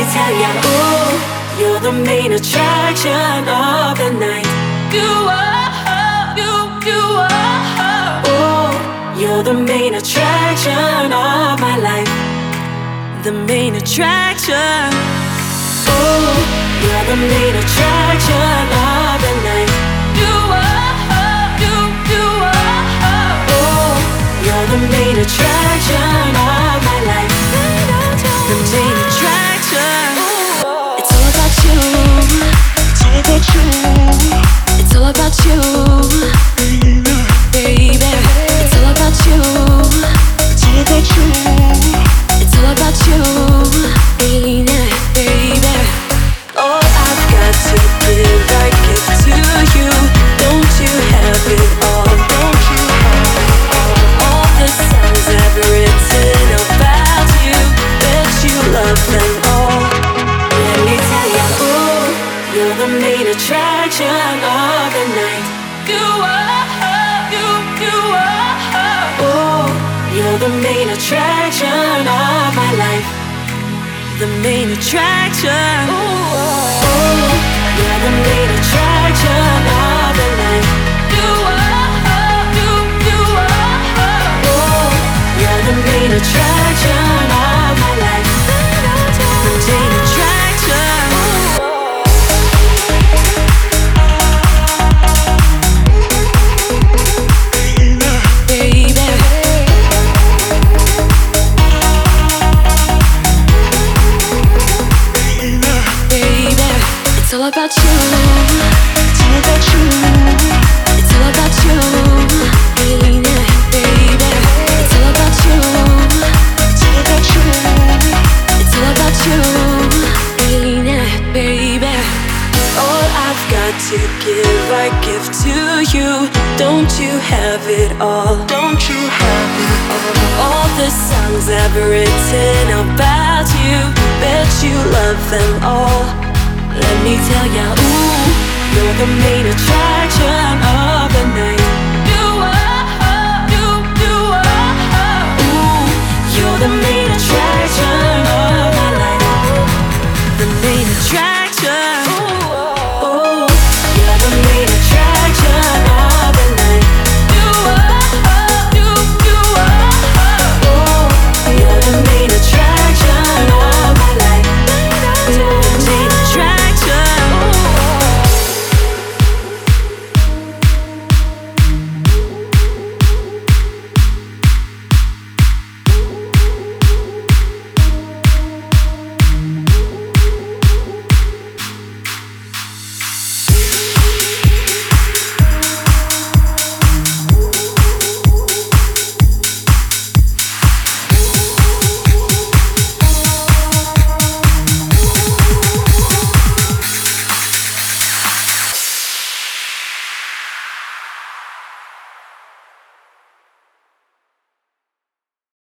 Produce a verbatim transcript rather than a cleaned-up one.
tell ya, ooh, you're the main attraction of the night. You are, you, you are. Ooh, you're the main attraction of my life. The main attraction. Ooh, you're the main attraction of the night. You are, you, you are. Ooh, you're the main attraction of my life. The main attraction. It's all about you. It's all about you. It's all about you, baby. It's all about you. It's all about you. It's all about you, baby, baby. All I've got to give, I give to you. Don't you have it all? Don't you have it all? All the songs I've written about you, bet you love them all. Let me tell ya, ooh, you're the main attraction of the night. You are, you, you are. Ooh, you're the main attraction of my life. The main attraction. Ooh, you're the main attraction of the night. You are, you, you are. Ooh, you're the main attraction of my life. The main attraction. Baby. It's all about you. It's all about you. It's all about you, baby, baby. It's all about you. It's all about you. It's all about you, baby, baby. All I've got to give, I give to you. Don't you have it all? Don't you have it all? All the songs I've written about you, bet you love them all. Let me tell ya, ooh, you're the main attraction of the night.